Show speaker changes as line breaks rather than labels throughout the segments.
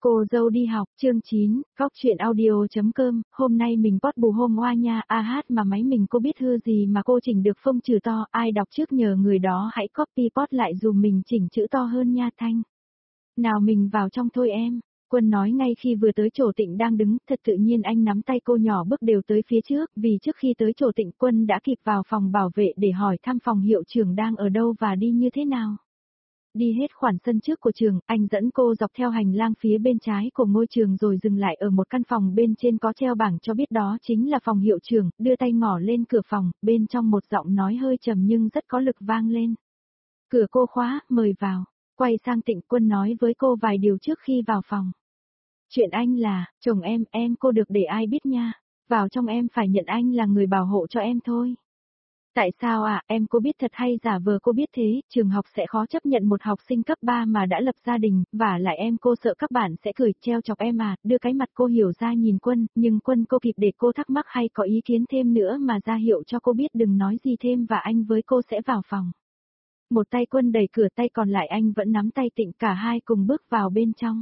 Cô dâu đi học, chương 9, góc chuyện audio.com, hôm nay mình post bù hôm oa nha, hát mà máy mình cô biết hư gì mà cô chỉnh được phông trừ to, ai đọc trước nhờ người đó hãy copy post lại dùm mình chỉnh chữ to hơn nha Thanh. Nào mình vào trong thôi em, Quân nói ngay khi vừa tới chỗ Tịnh đang đứng, thật tự nhiên anh nắm tay cô nhỏ bước đều tới phía trước, vì trước khi tới chỗ Tịnh Quân đã kịp vào phòng bảo vệ để hỏi thăm phòng hiệu trưởng đang ở đâu và đi như thế nào. Đi hết khoảng sân trước của trường, anh dẫn cô dọc theo hành lang phía bên trái của ngôi trường rồi dừng lại ở một căn phòng bên trên có treo bảng cho biết đó chính là phòng hiệu trưởng, đưa tay ngỏ lên cửa phòng, bên trong một giọng nói hơi trầm nhưng rất có lực vang lên. Cửa cô khóa, mời vào. Quay sang Tịnh, Quân nói với cô vài điều trước khi vào phòng. Chuyện anh là, chồng em cô được để ai biết nha. Vào trong em phải nhận anh là người bảo hộ cho em thôi. Tại sao em cô biết thật hay giả vờ cô biết thế, trường học sẽ khó chấp nhận một học sinh cấp 3 mà đã lập gia đình, và lại em cô sợ các bạn sẽ cười treo chọc em đưa cái mặt cô hiểu ra nhìn Quân, nhưng Quân cô kịp để cô thắc mắc hay có ý kiến thêm nữa mà ra hiệu cho cô biết đừng nói gì thêm và anh với cô sẽ vào phòng. Một tay Quân đẩy cửa, tay còn lại anh vẫn nắm tay Tịnh, cả hai cùng bước vào bên trong.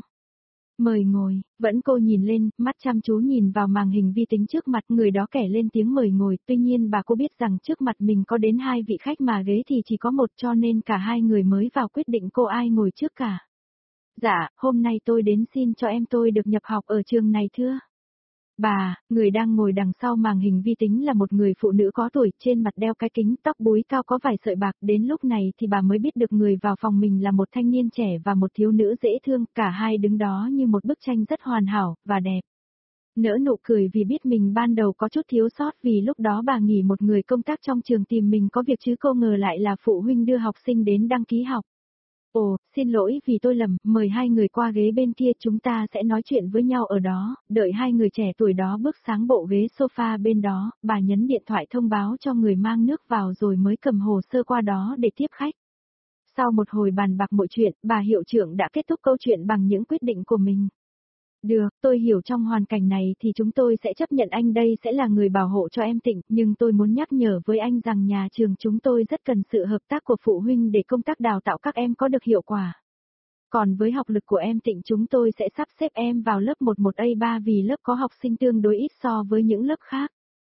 Mời ngồi, vẫn cô nhìn lên, mắt chăm chú nhìn vào màn hình vi tính trước mặt, người đó kể lên tiếng mời ngồi, tuy nhiên bà cô biết rằng trước mặt mình có đến hai vị khách mà ghế thì chỉ có một cho nên cả hai người mới vào quyết định cô ai ngồi trước cả. Dạ, hôm nay tôi đến xin cho em tôi được nhập học ở trường này thưa. Bà, người đang ngồi đằng sau màn hình vi tính là một người phụ nữ có tuổi, trên mặt đeo cái kính, tóc búi cao có vài sợi bạc, đến lúc này thì bà mới biết được người vào phòng mình là một thanh niên trẻ và một thiếu nữ dễ thương, cả hai đứng đó như một bức tranh rất hoàn hảo, và đẹp. Nở nụ cười vì biết mình ban đầu có chút thiếu sót vì lúc đó bà nghỉ một người công tác trong trường tìm mình có việc chứ cô ngờ lại là phụ huynh đưa học sinh đến đăng ký học. Ồ, xin lỗi vì tôi lầm, mời hai người qua ghế bên kia chúng ta sẽ nói chuyện với nhau ở đó, đợi hai người trẻ tuổi đó bước sang bộ ghế sofa bên đó, bà nhấn điện thoại thông báo cho người mang nước vào rồi mới cầm hồ sơ qua đó để tiếp khách. Sau một hồi bàn bạc mọi chuyện, bà hiệu trưởng đã kết thúc câu chuyện bằng những quyết định của mình. Được, tôi hiểu trong hoàn cảnh này thì chúng tôi sẽ chấp nhận anh đây sẽ là người bảo hộ cho em Tịnh, nhưng tôi muốn nhắc nhở với anh rằng nhà trường chúng tôi rất cần sự hợp tác của phụ huynh để công tác đào tạo các em có được hiệu quả. Còn với học lực của em Tịnh chúng tôi sẽ sắp xếp em vào lớp 11A3 vì lớp có học sinh tương đối ít so với những lớp khác.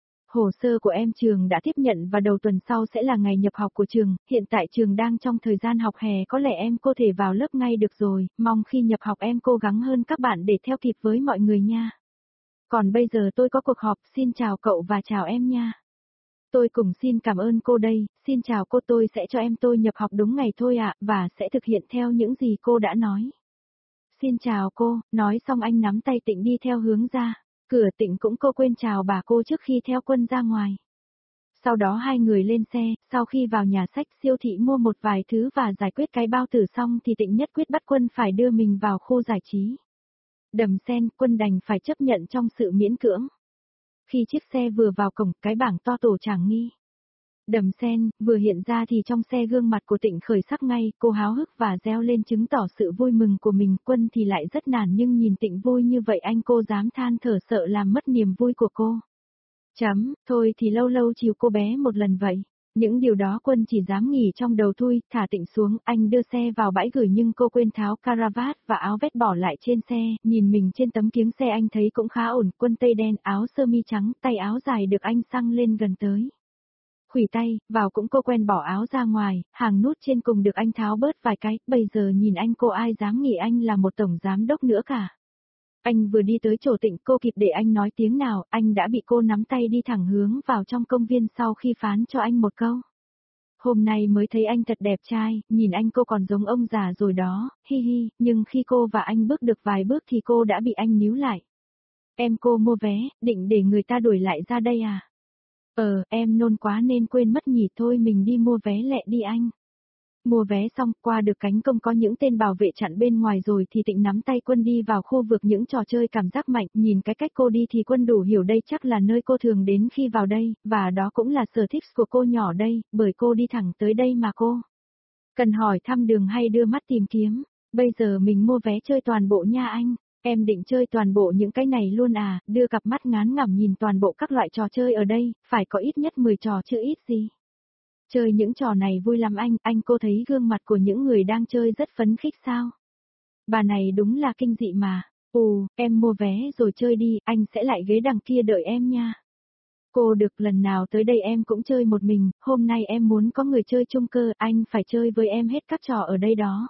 Hồ sơ của em trường đã tiếp nhận và đầu tuần sau sẽ là ngày nhập học của trường, hiện tại trường đang trong thời gian học hè có lẽ em cô thể vào lớp ngay được rồi, mong khi nhập học em cố gắng hơn các bạn để theo kịp với mọi người nha. Còn bây giờ tôi có cuộc họp, xin chào cậu và chào em nha. Tôi cùng xin cảm ơn cô đây, xin chào cô tôi sẽ cho em tôi nhập học đúng ngày thôi và sẽ thực hiện theo những gì cô đã nói. Xin chào cô, nói xong anh nắm tay Tịnh đi theo hướng ra. Cửa Tịnh cũng cô quên chào bà cô trước khi theo Quân ra ngoài. Sau đó hai người lên xe, sau khi vào nhà sách siêu thị mua một vài thứ và giải quyết cái bao tử xong thì Tịnh nhất quyết bắt Quân phải đưa mình vào khu giải trí. Đầm sen, Quân đành phải chấp nhận trong sự miễn cưỡng. Khi chiếc xe vừa vào cổng, cái bảng to tổ Tràng Nghi Đầm sen vừa hiện ra thì trong xe gương mặt của Tịnh khởi sắc ngay, cô háo hức và reo lên chứng tỏ sự vui mừng của mình, Quân thì lại rất nản nhưng nhìn Tịnh vui như vậy anh cô dám than thở sợ làm mất niềm vui của cô. Thôi thì lâu lâu chiều cô bé một lần vậy. Những điều đó Quân chỉ dám nghỉ trong đầu thôi, thả Tịnh xuống, anh đưa xe vào bãi gửi nhưng cô quên tháo caravat và áo vest bỏ lại trên xe, nhìn mình trên tấm kiếng xe anh thấy cũng khá ổn, Quân tây đen, áo sơ mi trắng, tay áo dài được anh xăng lên gần tới. Khuỷu tay, vào cũng cô quen bỏ áo ra ngoài, hàng nút trên cùng được anh tháo bớt vài cái, bây giờ nhìn anh cô ai dám nghĩ anh là một tổng giám đốc nữa cả. Anh vừa đi tới chỗ Tịnh cô kịp để anh nói tiếng nào, anh đã bị cô nắm tay đi thẳng hướng vào trong công viên sau khi phán cho anh một câu. Hôm nay mới thấy anh thật đẹp trai, nhìn anh cô còn giống ông già rồi đó, hi hi, nhưng khi cô và anh bước được vài bước thì cô đã bị anh níu lại. Em cô mua vé, định để người ta đuổi lại ra đây à? Em nôn quá nên quên mất nhỉ thôi mình đi mua vé lẹ đi anh. Mua vé xong qua được cánh công có những tên bảo vệ chặn bên ngoài rồi thì Tịnh nắm tay Quân đi vào khu vực những trò chơi cảm giác mạnh, nhìn cái cách cô đi thì Quân đủ hiểu đây chắc là nơi cô thường đến khi vào đây, và đó cũng là sở thích của cô nhỏ đây, bởi cô đi thẳng tới đây mà cô. Cần hỏi thăm đường hay đưa mắt tìm kiếm, bây giờ mình mua vé chơi toàn bộ nha anh. Em định chơi toàn bộ những cái này luôn đưa cặp mắt ngán ngẩm nhìn toàn bộ các loại trò chơi ở đây, phải có ít nhất 10 trò chứ ít gì. Chơi những trò này vui lắm anh cô thấy gương mặt của những người đang chơi rất phấn khích sao? Bà này đúng là kinh dị mà. Em mua vé rồi chơi đi, anh sẽ lại ghế đằng kia đợi em nha. Cô được, lần nào tới đây em cũng chơi một mình, hôm nay em muốn có người chơi chung cơ, anh phải chơi với em hết các trò ở đây đó.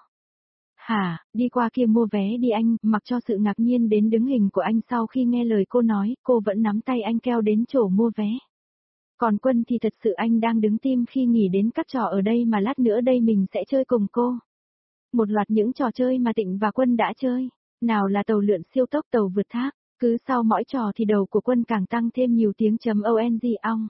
Hả, đi qua kia mua vé đi anh, mặc cho sự ngạc nhiên đến đứng hình của anh sau khi nghe lời cô nói, cô vẫn nắm tay anh kéo đến chỗ mua vé. Còn Quân thì thật sự anh đang đứng tim khi nghĩ đến các trò ở đây mà lát nữa đây mình sẽ chơi cùng cô. Một loạt những trò chơi mà Tịnh và Quân đã chơi, nào là tàu lượn siêu tốc, tàu vượt thác, cứ sau mỗi trò thì đầu của Quân càng tăng thêm nhiều tiếng chấm ONG ong.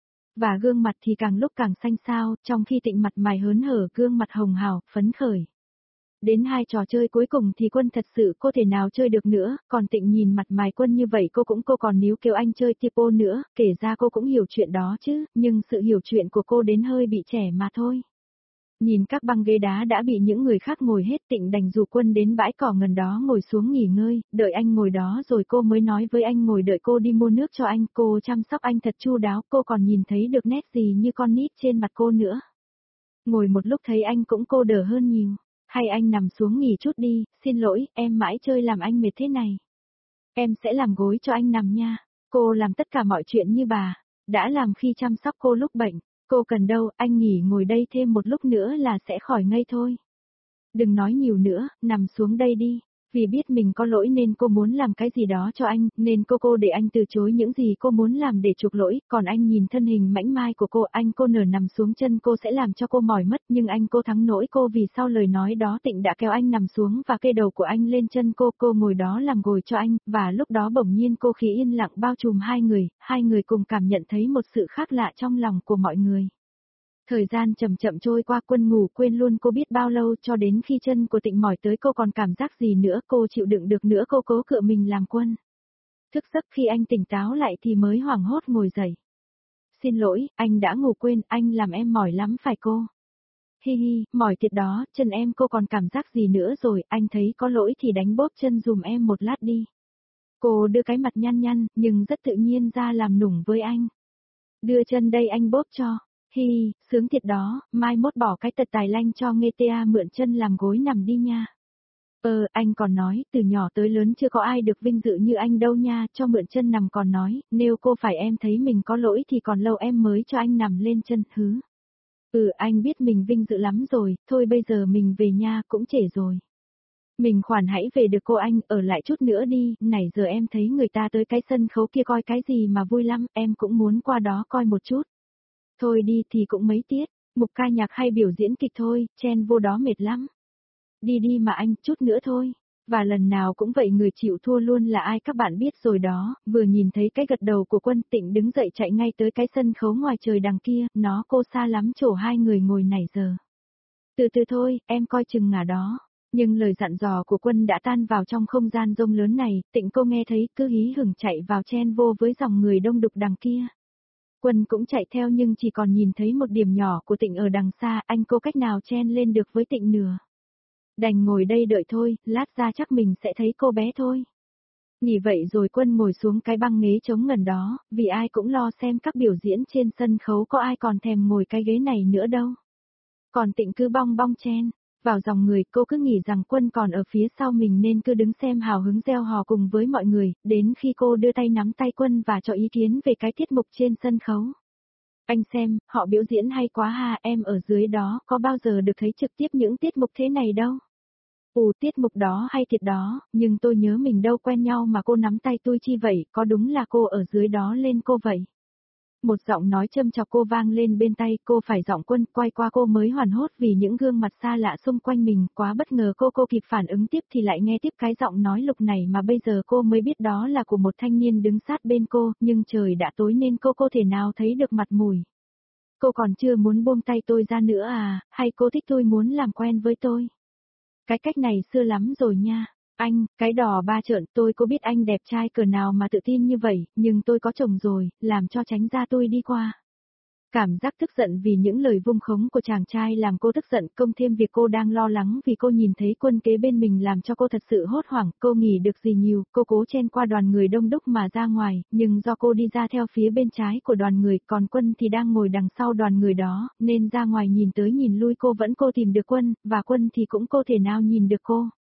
Và gương mặt thì càng lúc càng xanh xao, trong khi Tịnh mặt mày hớn hở, gương mặt hồng hào, phấn khởi. Đến hai trò chơi cuối cùng thì Quân thật sự cô thể nào chơi được nữa, còn Tịnh nhìn mặt mày Quân như vậy cô còn níu kêu anh chơi tipo nữa, kể ra cô cũng hiểu chuyện đó chứ, nhưng sự hiểu chuyện của cô đến hơi bị trẻ mà thôi. Nhìn các băng ghế đá đã bị những người khác ngồi hết, Tịnh đành rủ Quân đến bãi cỏ gần đó ngồi xuống nghỉ ngơi, đợi anh ngồi đó rồi cô mới nói với anh ngồi đợi cô đi mua nước cho anh, cô chăm sóc anh thật chu đáo, cô còn nhìn thấy được nét gì như con nít trên mặt cô nữa. Ngồi một lúc thấy anh cũng cô đỡ hơn nhiều. Hay anh nằm xuống nghỉ chút đi, xin lỗi, em mãi chơi làm anh mệt thế này. Em sẽ làm gối cho anh nằm nha. Cô làm tất cả mọi chuyện như bà, đã làm khi chăm sóc cô lúc bệnh. Cô cần đâu, anh nghỉ ngồi đây thêm một lúc nữa là sẽ khỏi ngây thôi. Đừng nói nhiều nữa, nằm xuống đây đi. Vì biết mình có lỗi nên cô muốn làm cái gì đó cho anh, nên cô để anh từ chối những gì cô muốn làm để chuộc lỗi, còn anh nhìn thân hình mảnh mai của cô, anh cô nở nằm xuống chân cô sẽ làm cho cô mỏi mất, nhưng anh cô thắng nỗi cô vì sau lời nói đó Tịnh đã kéo anh nằm xuống và kê đầu của anh lên chân cô ngồi đó làm gồi cho anh, và lúc đó bỗng nhiên cô khí yên lặng bao trùm hai người cùng cảm nhận thấy một sự khác lạ trong lòng của mọi người. Thời gian chậm chậm trôi qua, Quân ngủ quên luôn cô biết bao lâu, cho đến khi chân của Tịnh mỏi tới cô còn cảm giác gì nữa, cô chịu đựng được nữa, cô cố cựa mình làm Quân. Thức giấc khi anh tỉnh táo lại thì mới hoảng hốt ngồi dậy. Xin lỗi, anh đã ngủ quên, anh làm em mỏi lắm phải cô? Hi hi, mỏi thiệt đó, chân em cô còn cảm giác gì nữa rồi, anh thấy có lỗi thì đánh bóp chân dùm em một lát đi. Cô đưa cái mặt nhăn nhăn, nhưng rất tự nhiên ra làm nũng với anh. Đưa chân đây anh bóp cho. Hi, sướng thiệt đó, mai mốt bỏ cái tật tài lanh cho nghe tea mượn chân làm gối nằm đi nha. Anh còn nói, từ nhỏ tới lớn chưa có ai được vinh dự như anh đâu nha, cho mượn chân nằm còn nói, nếu cô phải em thấy mình có lỗi thì còn lâu em mới cho anh nằm lên chân, hứ. Anh biết mình vinh dự lắm rồi, thôi bây giờ mình về nha, cũng trễ rồi. Mình khoản hãy về được cô anh, ở lại chút nữa đi, này giờ em thấy người ta tới cái sân khấu kia coi cái gì mà vui lắm, em cũng muốn qua đó coi một chút. Thôi đi thì cũng mấy tiết, mục ca nhạc hay biểu diễn kịch thôi, chen vô đó mệt lắm. Đi đi mà anh, chút nữa thôi. Và lần nào cũng vậy, người chịu thua luôn là ai các bạn biết rồi đó, vừa nhìn thấy cái gật đầu của Quân, Tịnh đứng dậy chạy ngay tới cái sân khấu ngoài trời đằng kia, nó cô xa lắm chỗ hai người ngồi nãy giờ. Từ từ thôi, em coi chừng ngả đó. Nhưng lời dặn dò của Quân đã tan vào trong không gian rông lớn này, Tịnh cô nghe thấy cứ hí hửng chạy vào chen vô với dòng người đông đúc đằng kia. Quân cũng chạy theo nhưng chỉ còn nhìn thấy một điểm nhỏ của Tịnh ở đằng xa, anh cô cách nào chen lên được với Tịnh nửa. Đành ngồi đây đợi thôi, lát ra chắc mình sẽ thấy cô bé thôi. Nghĩ vậy rồi Quân ngồi xuống cái băng ghế trống gần đó, vì ai cũng lo xem các biểu diễn trên sân khấu có ai còn thèm ngồi cái ghế này nữa đâu. Còn Tịnh cứ bong bong chen vào dòng người, cô cứ nghĩ rằng Quân còn ở phía sau mình nên cứ đứng xem hào hứng reo hò cùng với mọi người, đến khi cô đưa tay nắm tay Quân và cho ý kiến về cái tiết mục trên sân khấu. Anh xem, họ biểu diễn hay quá ha, em ở dưới đó có bao giờ được thấy trực tiếp những tiết mục thế này đâu. Tiết mục đó hay thiệt đó, nhưng tôi nhớ mình đâu quen nhau mà cô nắm tay tôi chi vậy, có đúng là cô ở dưới đó lên cô vậy. Một giọng nói châm chọc cô vang lên bên tay, cô phải giọng Quân, quay qua cô mới hoảng hốt vì những gương mặt xa lạ xung quanh mình, quá bất ngờ cô kịp phản ứng tiếp thì lại nghe tiếp cái giọng nói lục này mà bây giờ cô mới biết đó là của một thanh niên đứng sát bên cô, nhưng trời đã tối nên cô thể nào thấy được mặt mùi. Cô còn chưa muốn buông tay tôi ra nữa à, hay cô thích tôi muốn làm quen với tôi? Cái cách này xưa lắm rồi nha. Anh, cái đỏ ba trợn, tôi có biết anh đẹp trai cỡ nào mà tự tin như vậy, nhưng tôi có chồng rồi, làm cho tránh ra tôi đi qua. Cảm giác tức giận vì những lời vung khống của chàng trai làm cô tức giận, công thêm việc cô đang lo lắng vì cô nhìn thấy Quân kế bên mình làm cho cô thật sự hốt hoảng, cô nghĩ được gì nhiều, cô cố chen qua đoàn người đông đúc mà ra ngoài, nhưng do cô đi ra theo phía bên trái của đoàn người, còn Quân thì đang ngồi đằng sau đoàn người đó, nên ra ngoài nhìn tới nhìn lui cô vẫn tìm được Quân, và Quân thì cũng cô thể nào nhìn được cô.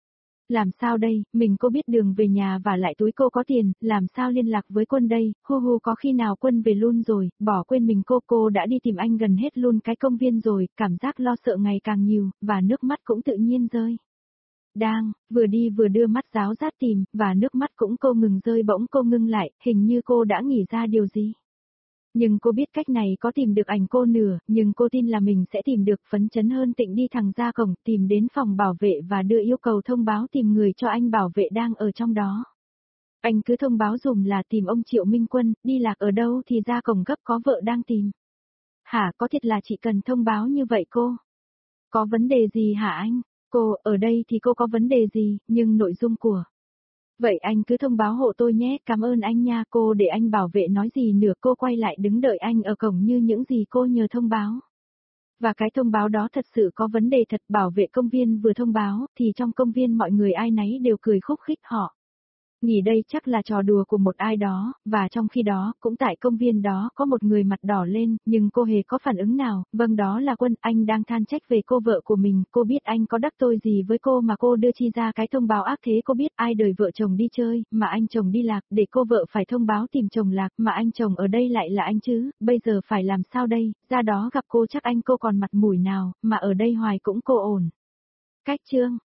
Làm sao đây, mình cô biết đường về nhà và lại túi cô có tiền, làm sao liên lạc với Quân đây, hu hu có khi nào Quân về luôn rồi, bỏ quên mình cô đã đi tìm anh gần hết luôn cái công viên rồi, cảm giác lo sợ ngày càng nhiều, và nước mắt cũng tự nhiên rơi. Đang, vừa đi vừa đưa mắt ráo rát tìm, và nước mắt cũng cô ngừng rơi bỗng cô ngưng lại, hình như cô đã nghĩ ra điều gì. Nhưng cô biết cách này có tìm được ảnh cô nửa, nhưng cô tin là mình sẽ tìm được phấn chấn hơn Tịnh đi thẳng ra cổng, tìm đến phòng bảo vệ và đưa yêu cầu thông báo tìm người cho anh bảo vệ đang ở trong đó. Anh cứ thông báo dùm là tìm ông Triệu Minh Quân, đi lạc ở đâu thì ra cổng gấp có vợ đang tìm. Hả, có thiệt là chỉ cần thông báo như vậy cô? Có vấn đề gì hả anh? Cô, ở đây thì cô có vấn đề gì, nhưng nội dung của... Vậy anh cứ thông báo hộ tôi nhé, cảm ơn anh nha cô để anh bảo vệ nói gì nữa cô quay lại đứng đợi anh ở cổng như những gì cô nhờ thông báo. Và cái thông báo đó thật sự có vấn đề thật bảo vệ công viên vừa thông báo thì trong công viên mọi người ai nấy đều cười khúc khích họ. Nghĩ đây chắc là trò đùa của một ai đó, và trong khi đó, cũng tại công viên đó có một người mặt đỏ lên, nhưng cô hề có phản ứng nào, vâng đó là Quân, anh đang than trách về cô vợ của mình, cô biết anh có đắc tội gì với cô mà cô đưa chi ra cái thông báo ác thế cô biết ai đời vợ chồng đi chơi, mà anh chồng đi lạc, để cô vợ phải thông báo tìm chồng lạc, mà anh chồng ở đây lại là anh chứ, bây giờ phải làm sao đây, ra đó gặp cô chắc anh cô còn mặt mũi nào, mà ở đây hoài cũng cô ổn. Cách chương